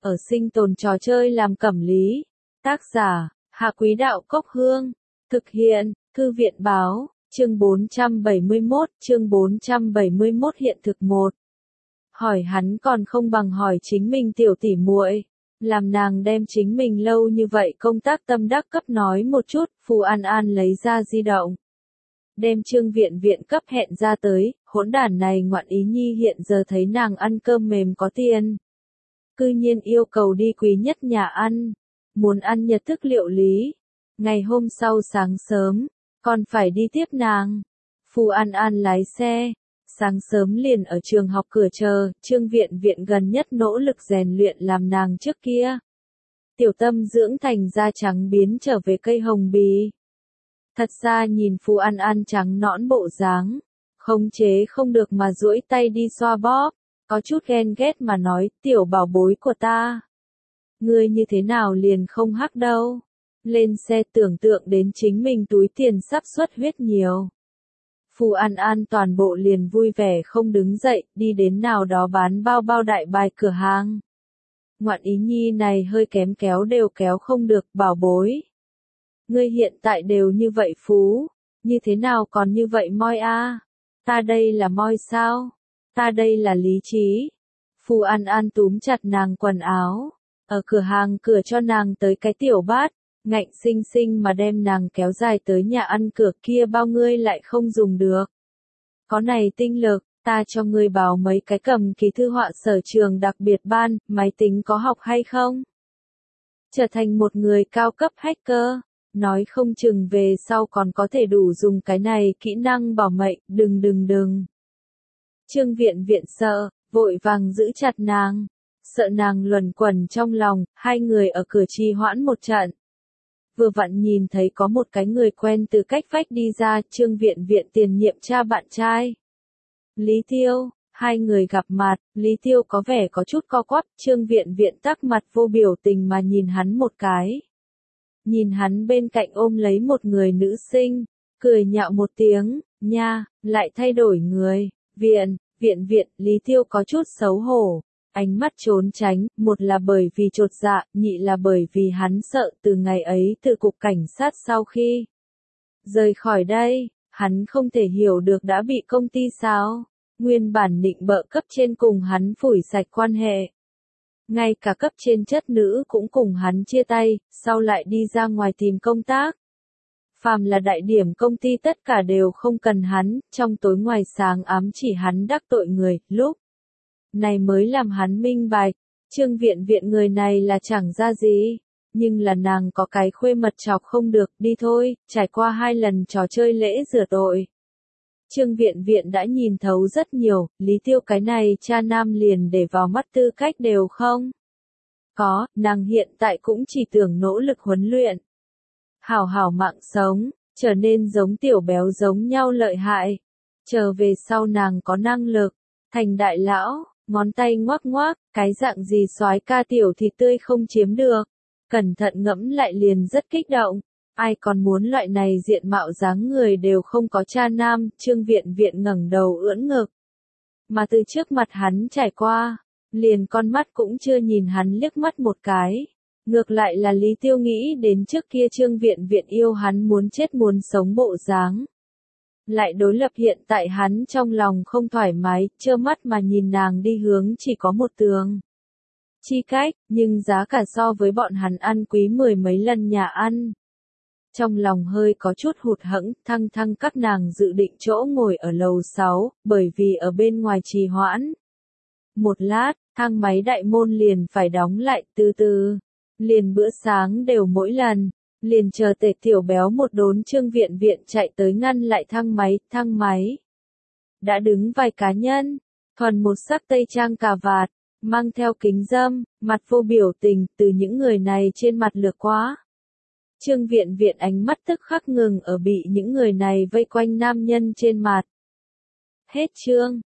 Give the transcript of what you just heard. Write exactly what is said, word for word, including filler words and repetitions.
ở sinh tồn trò chơi làm cẩm lý. Tác giả, Hạ Quý Đạo Cốc Hương. Thực hiện, Thư viện Báo, chương bốn trăm bảy mươi mốt, chương bốn trăm bảy mươi mốt hiện thực một. Hỏi hắn còn không bằng hỏi chính mình tiểu tỷ muội, làm nàng đem chính mình lâu như vậy công tác tâm đắc cấp nói một chút. Phù An An lấy ra di động, đem Trương Viện Viện cấp hẹn ra tới. Hỗn đản này ngoạn ý nhi hiện giờ thấy nàng ăn cơm mềm có tiền, cư nhiên yêu cầu đi quý nhất nhà ăn, muốn ăn nhật thức liệu lý. Ngày hôm sau sáng sớm, còn phải đi tiếp nàng. Phù An An lái xe, sáng sớm liền ở trường học cửa chờ. Trương Viện Viện gần nhất nỗ lực rèn luyện làm nàng trước kia tiểu tâm dưỡng thành da trắng biến trở về cây hồng bì. Thật ra nhìn Phù An An trắng nõn bộ dáng, khống chế không được mà duỗi tay đi xoa bóp, có chút ghen ghét mà nói, tiểu bảo bối của ta, ngươi như thế nào liền không hắc đâu. Lên xe tưởng tượng đến chính mình túi tiền sắp xuất huyết nhiều. Phù An An toàn bộ liền vui vẻ không đứng dậy, đi đến nào đó bán bao bao đại bài cửa hàng. Ngoạn ý nhi này hơi kém kéo đều kéo không được. Bảo bối, ngươi hiện tại đều như vậy phú, như thế nào còn như vậy moi a? À? Ta đây là moi sao? Ta đây là lý trí. Phù An An túm chặt nàng quần áo, ở cửa hàng cửa cho nàng tới cái tiểu bát, ngạnh xinh xinh mà đem nàng kéo dài tới nhà ăn cửa kia. Bao ngươi lại không dùng được. Có này tinh lực, ta cho ngươi báo mấy cái cầm ký thư họa sở trường đặc biệt ban, máy tính có học hay không? Trở thành một người cao cấp hacker, nói không chừng về sau còn có thể đủ dùng cái này kỹ năng bảo mệnh. Đừng đừng đừng. Trương Viện Viện sợ, vội vàng giữ chặt nàng, sợ nàng luẩn quẩn trong lòng. Hai người ở cửa trì hoãn một trận. Vừa vặn nhìn thấy có một cái người quen từ cách vách đi ra. Trương Viện Viện tiền nhiệm cha bạn trai Lý Tiêu. Hai người gặp mặt, Lý Tiêu có vẻ có chút co quắp. Trương Viện Viện tắc mặt vô biểu tình mà nhìn hắn một cái. Nhìn hắn bên cạnh ôm lấy một người nữ sinh, cười nhạo một tiếng, nha, lại thay đổi người. Viện, Viện Viện, Lý Tiêu có chút xấu hổ, ánh mắt trốn tránh. Một là bởi vì chột dạ, nhị là bởi vì hắn sợ từ ngày ấy từ cục cảnh sát sau khi rời khỏi đây, hắn không thể hiểu được đã bị công ty sao. Nguyên bản nịnh bợ cấp trên cùng hắn phủi sạch quan hệ. Ngay cả cấp trên chất nữ cũng cùng hắn chia tay, sau lại đi ra ngoài tìm công tác. Phàm là đại điểm công ty tất cả đều không cần hắn, trong tối ngoài sáng ám chỉ hắn đắc tội người. Lúc này mới làm hắn minh bạch, Trương Viện Viện người này là chẳng ra gì, nhưng là nàng có cái khuê mật chọc không được. Đi thôi, trải qua hai lần trò chơi lễ rửa tội, Trương Viện Viện đã nhìn thấu rất nhiều. Lý Tiêu cái này cha nam liền để vào mắt tư cách đều không có. Nàng hiện tại cũng chỉ tưởng nỗ lực huấn luyện, hảo hảo mạng sống, trở nên giống tiểu béo giống nhau lợi hại. Chờ về sau nàng có năng lực, thành đại lão, ngón tay ngoác ngoác, cái dạng gì soái ca tiểu thì tươi không chiếm được. Cẩn thận ngẫm lại liền rất kích động. Ai còn muốn loại này diện mạo dáng người đều không có cha nam. Trương Viện Viện ngẩng đầu ưỡn ngực, mà từ trước mặt hắn trải qua, liền con mắt cũng chưa nhìn hắn liếc mắt một cái. Ngược lại là Lý Tiêu nghĩ đến trước kia Trương Viện Viện yêu hắn muốn chết muốn sống bộ dáng, lại đối lập hiện tại hắn trong lòng không thoải mái, trơ mắt mà nhìn nàng đi hướng chỉ có một tường chi cách, nhưng giá cả so với bọn hắn ăn quý mười mấy lần nhà ăn. Trong lòng hơi có chút hụt hẫng. Thăng thăng các nàng dự định chỗ ngồi ở lầu sáu, bởi vì ở bên ngoài trì hoãn một lát, thang máy đại môn liền phải đóng lại. Từ từ, liền bữa sáng đều mỗi lần, liền chờ tề tiểu béo một đốn. Trương Viện Viện chạy tới ngăn lại thang máy. Thang máy đã đứng vài cá nhân, thuần một sắc tây trang cà vạt, mang theo kính râm, mặt vô biểu tình, từ những người này trên mặt lướt qua. Trương Viện Viện ánh mắt tức khắc ngừng ở bị những người này vây quanh nam nhân trên mặt. Hết chương.